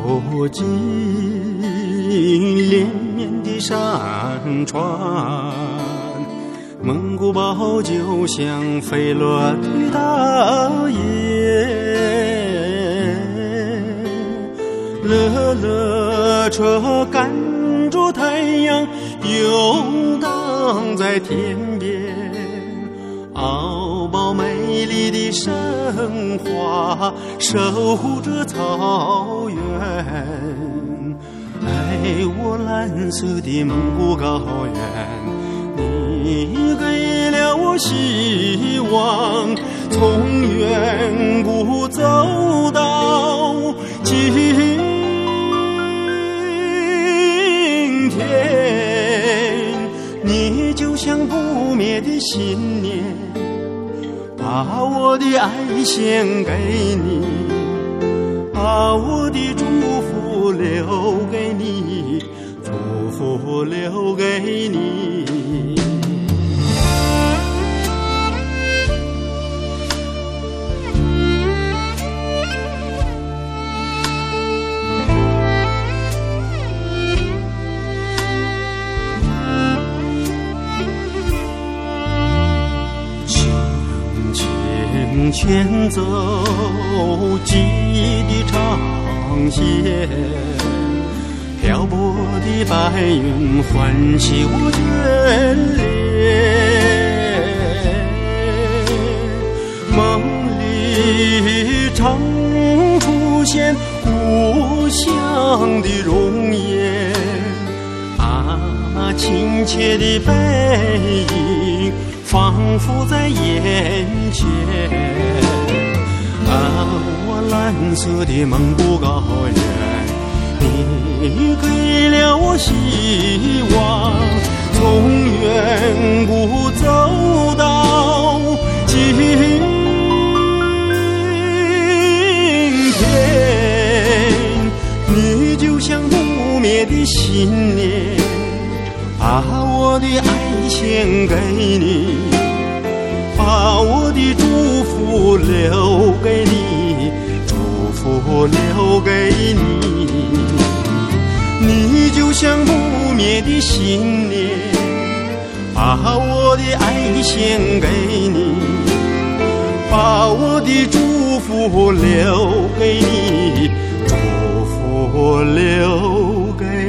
尽连绵的山川，蒙古包就像飞落的大雁，乐乐车赶着太阳游荡在天边，敖包美丽的生花守护着草原。爱我蓝色的蒙古高原，你给了我希望，从远古走到今天，你就像不灭的信念，把我的爱献给你，把我的祝福留给你，祝福留给你。向前走，记忆的长线，漂泊的白云唤起我眷恋。梦里常出现故乡的容颜，亲切的背影仿佛在眼前。我蓝色的蒙古高原，你给了我希望，从远古走到今天，你就像不灭的信念，把我的爱献给你，把我的祝福留给你，祝福留给你。你就像不灭的信念，把我的爱献给你，把我的祝福留给你，祝福留给你。